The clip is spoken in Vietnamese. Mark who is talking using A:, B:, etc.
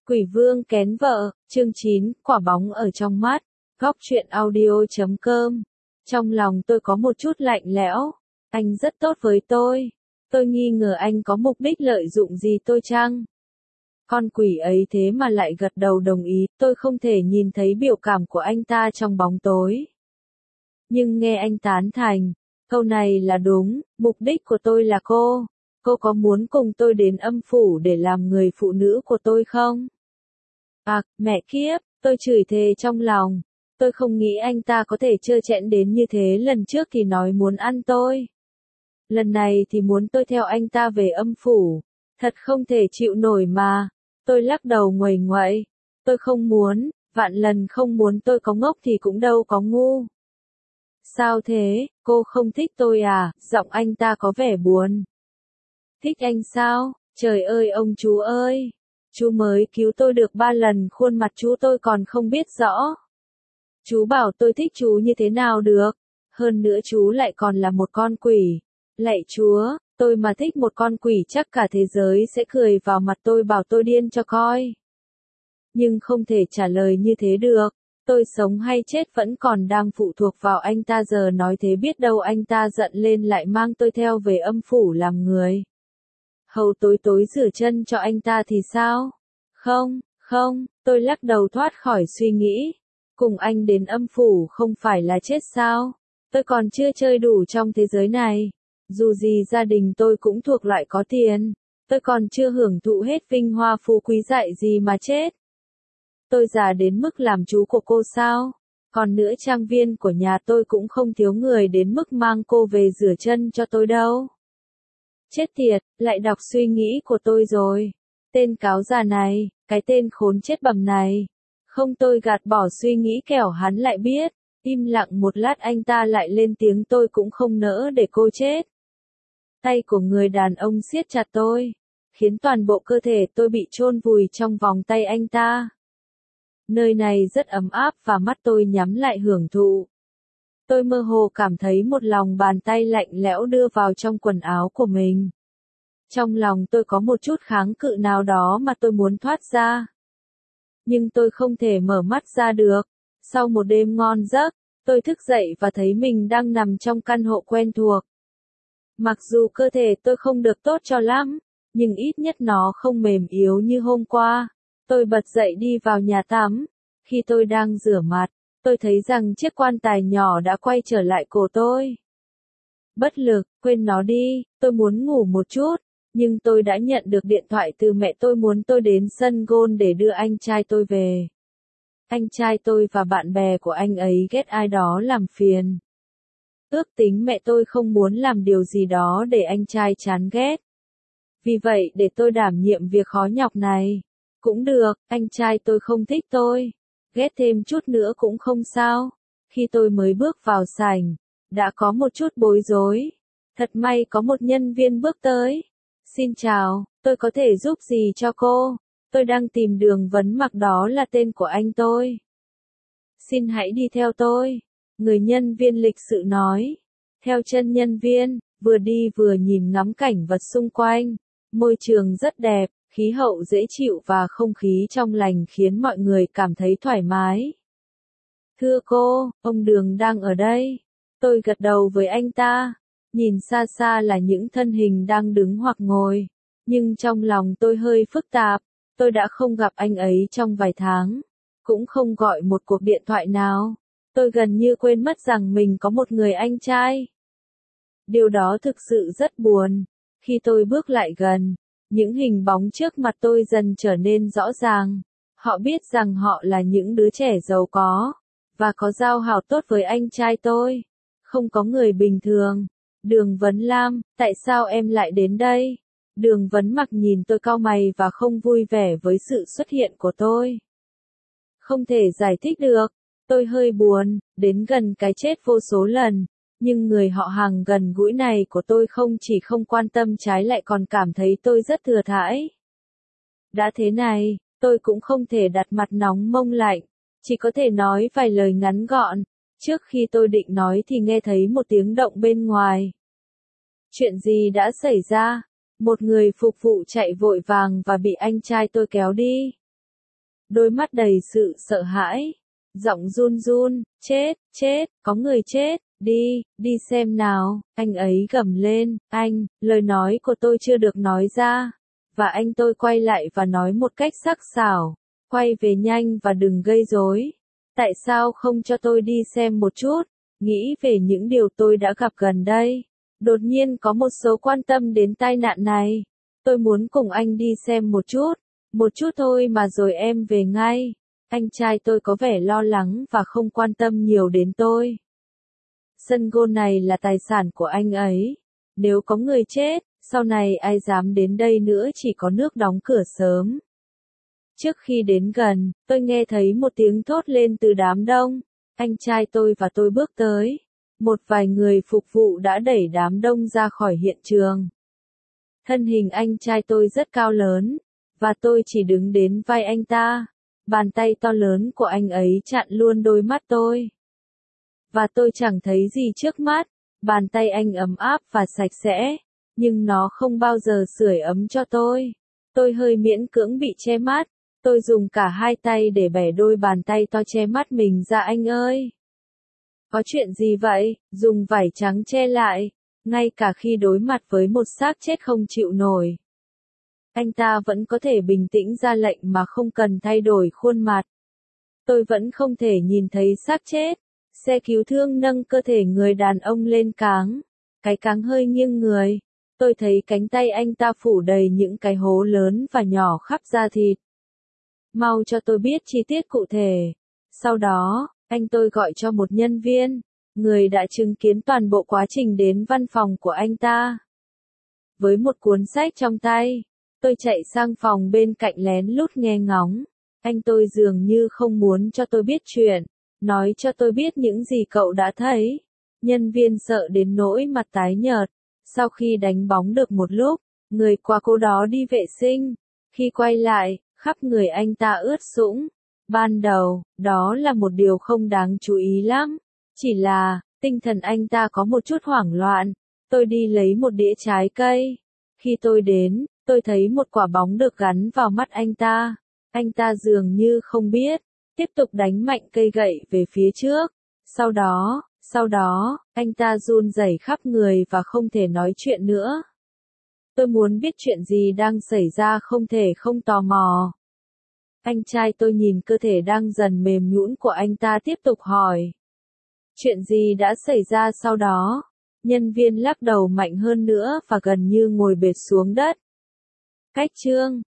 A: Quỷ vương kén vợ, chương 9, quả bóng ở trong mắt, góc truyện audio.com. Trong lòng tôi có một chút lạnh lẽo, anh rất tốt với tôi nghi ngờ anh có mục đích lợi dụng gì tôi chăng? Con quỷ ấy thế mà lại gật đầu đồng ý, tôi không thể nhìn thấy biểu cảm của anh ta trong bóng tối. Nhưng nghe anh tán thành, câu này là đúng, mục đích của tôi là cô có muốn cùng tôi đến âm phủ để làm người phụ nữ của tôi không? Mẹ kiếp, tôi chửi thề trong lòng, tôi không nghĩ anh ta có thể trơ trẽn đến như thế, lần trước thì nói muốn ăn tôi. Lần này thì muốn tôi theo anh ta về âm phủ, thật không thể chịu nổi mà. Tôi lắc đầu nguầy nguậy, tôi không muốn, vạn lần không muốn, tôi có ngốc thì cũng đâu có ngu. Sao thế, cô không thích tôi à? Giọng anh ta có vẻ buồn. Thích anh sao? Trời ơi ông chú ơi! Chú mới cứu tôi được 3 lần, khuôn mặt chú tôi còn không biết rõ. Chú bảo tôi thích chú như thế nào được? Hơn nữa chú lại còn là một con quỷ. Lạy Chúa, tôi mà thích một con quỷ chắc cả thế giới sẽ cười vào mặt tôi bảo tôi điên cho coi. Nhưng không thể trả lời như thế được. Tôi sống hay chết vẫn còn đang phụ thuộc vào anh ta, giờ nói thế biết đâu anh ta giận lên lại mang tôi theo về âm phủ làm người. Hầu tối rửa chân cho anh ta thì sao? Không, tôi lắc đầu thoát khỏi suy nghĩ. Cùng anh đến âm phủ không phải là chết sao? Tôi còn chưa chơi đủ trong thế giới này. Dù gì gia đình tôi cũng thuộc loại có tiền. Tôi còn chưa hưởng thụ hết vinh hoa phú quý dạy gì mà chết. Tôi già đến mức làm chú của cô sao? Còn nữa trang viên của nhà tôi cũng không thiếu người đến mức mang cô về rửa chân cho tôi đâu. Chết tiệt, lại đọc suy nghĩ của tôi rồi. Tên cáo già này, cái tên khốn chết bầm này. Không, tôi gạt bỏ suy nghĩ kẻo hắn lại biết. Im lặng một lát anh ta lại lên tiếng, tôi cũng không nỡ để cô chết. Tay của người đàn ông siết chặt tôi, khiến toàn bộ cơ thể tôi bị chôn vùi trong vòng tay anh ta. Nơi này rất ấm áp và mắt tôi nhắm lại hưởng thụ. Tôi mơ hồ cảm thấy một lòng bàn tay lạnh lẽo đưa vào trong quần áo của mình. Trong lòng tôi có một chút kháng cự nào đó mà tôi muốn thoát ra. Nhưng tôi không thể mở mắt ra được. Sau một đêm ngon giấc, tôi thức dậy và thấy mình đang nằm trong căn hộ quen thuộc. Mặc dù cơ thể tôi không được tốt cho lắm, nhưng ít nhất nó không mềm yếu như hôm qua. Tôi bật dậy đi vào nhà tắm. Khi tôi đang rửa mặt, tôi thấy rằng chiếc quan tài nhỏ đã quay trở lại cổ tôi. Bất lực, quên nó đi, tôi muốn ngủ một chút, nhưng tôi đã nhận được điện thoại từ mẹ tôi muốn tôi đến sân golf để đưa anh trai tôi về. Anh trai tôi và bạn bè của anh ấy ghét ai đó làm phiền. Ước tính mẹ tôi không muốn làm điều gì đó để anh trai chán ghét. Vì vậy để tôi đảm nhiệm việc khó nhọc này. Cũng được, anh trai tôi không thích tôi. Ghét thêm chút nữa cũng không sao. Khi tôi mới bước vào sảnh, đã có một chút bối rối. Thật may có một nhân viên bước tới. Xin chào, tôi có thể giúp gì cho cô? Tôi đang tìm Đường Vấn Mặc, đó là tên của anh tôi. Xin hãy đi theo tôi. Người nhân viên lịch sự nói. Theo chân nhân viên, vừa đi vừa nhìn ngắm cảnh vật xung quanh. Môi trường rất đẹp, khí hậu dễ chịu và không khí trong lành khiến mọi người cảm thấy thoải mái. Thưa cô, ông Đường đang ở đây. Tôi gật đầu với anh ta. Nhìn xa xa là những thân hình đang đứng hoặc ngồi. Nhưng trong lòng tôi hơi phức tạp. Tôi đã không gặp anh ấy trong vài tháng. Cũng không gọi một cuộc điện thoại nào. Tôi gần như quên mất rằng mình có một người anh trai. Điều đó thực sự rất buồn. Khi tôi bước lại gần, những hình bóng trước mặt tôi dần trở nên rõ ràng. Họ biết rằng họ là những đứa trẻ giàu có, và có giao hảo tốt với anh trai tôi. Không có người bình thường. Đường Vấn Lam, tại sao em lại đến đây? Đường Vấn Mặc nhìn tôi cau mày và không vui vẻ với sự xuất hiện của tôi. Không thể giải thích được. Tôi hơi buồn, đến gần cái chết vô số lần. Nhưng người họ hàng gần gũi này của tôi không chỉ không quan tâm trái lại còn cảm thấy tôi rất thừa thãi. Đã thế này, tôi cũng không thể đặt mặt nóng mông lạnh, chỉ có thể nói vài lời ngắn gọn. Trước khi tôi định nói thì nghe thấy một tiếng động bên ngoài. Chuyện gì đã xảy ra? Một người phục vụ chạy vội vàng và bị anh trai tôi kéo đi. đôi mắt đầy sự sợ hãi, giọng run run, chết, có người chết, đi xem nào, anh ấy gầm lên, lời nói của tôi chưa được nói ra, và anh tôi quay lại và nói một cách sắc sảo, quay về nhanh và đừng gây rối, tại sao không cho tôi đi xem một chút, nghĩ về những điều tôi đã gặp gần đây, đột nhiên có một số quan tâm đến tai nạn này, tôi muốn cùng anh đi xem một chút thôi mà rồi em về ngay. Anh trai tôi có vẻ lo lắng và không quan tâm nhiều đến tôi. Sân golf này là tài sản của anh ấy. Nếu có người chết, sau này ai dám đến đây nữa, chỉ có nước đóng cửa sớm. Trước khi đến gần, tôi nghe thấy một tiếng thốt lên từ đám đông. Anh trai tôi và tôi bước tới. Một vài người phục vụ đã đẩy đám đông ra khỏi hiện trường. Thân hình anh trai tôi rất cao lớn, và tôi chỉ đứng đến vai anh ta. Bàn tay to lớn của anh ấy chặn luôn đôi mắt tôi. Và tôi chẳng thấy gì trước mắt, bàn tay anh ấm áp và sạch sẽ, nhưng nó không bao giờ sưởi ấm cho tôi. Tôi hơi miễn cưỡng bị che mắt, tôi dùng cả hai tay để bẻ đôi bàn tay to che mắt mình ra anh ơi. Có chuyện gì vậy? Dùng vải trắng che lại, ngay cả khi đối mặt với một xác chết không chịu nổi. Anh ta vẫn có thể bình tĩnh ra lệnh mà không cần thay đổi khuôn mặt. Tôi vẫn không thể nhìn thấy xác chết. Xe cứu thương nâng cơ thể người đàn ông lên cáng. Cái cáng hơi nghiêng người. Tôi thấy cánh tay anh ta phủ đầy những cái hố lớn và nhỏ khắp da thịt. Mau cho tôi biết chi tiết cụ thể. Sau đó, anh tôi gọi cho một nhân viên, người đã chứng kiến toàn bộ quá trình đến văn phòng của anh ta. Với một cuốn sách trong tay, tôi chạy sang phòng bên cạnh lén lút nghe ngóng. Anh tôi dường như không muốn cho tôi biết chuyện, nói cho tôi biết những gì cậu đã thấy. Nhân viên sợ đến nỗi mặt tái nhợt. Sau khi đánh bóng được một lúc, người qua cô đó đi vệ sinh. Khi quay lại, khắp người anh ta ướt sũng. Ban đầu, đó là một điều không đáng chú ý lắm. Chỉ là, tinh thần anh ta có một chút hoảng loạn. Tôi đi lấy một đĩa trái cây. Khi tôi đến, tôi thấy một quả bóng được gắn vào mắt anh ta. Anh ta dường như không biết, tiếp tục đánh mạnh cây gậy về phía trước. Sau đó, anh ta run rẩy khắp người và không thể nói chuyện nữa. Tôi muốn biết chuyện gì đang xảy ra, không thể không tò mò. Anh trai tôi nhìn cơ thể đang dần mềm nhũn của anh ta tiếp tục hỏi. Chuyện gì đã xảy ra sau đó? Nhân viên lắc đầu mạnh hơn nữa và gần như ngồi bệt xuống đất. Cách chương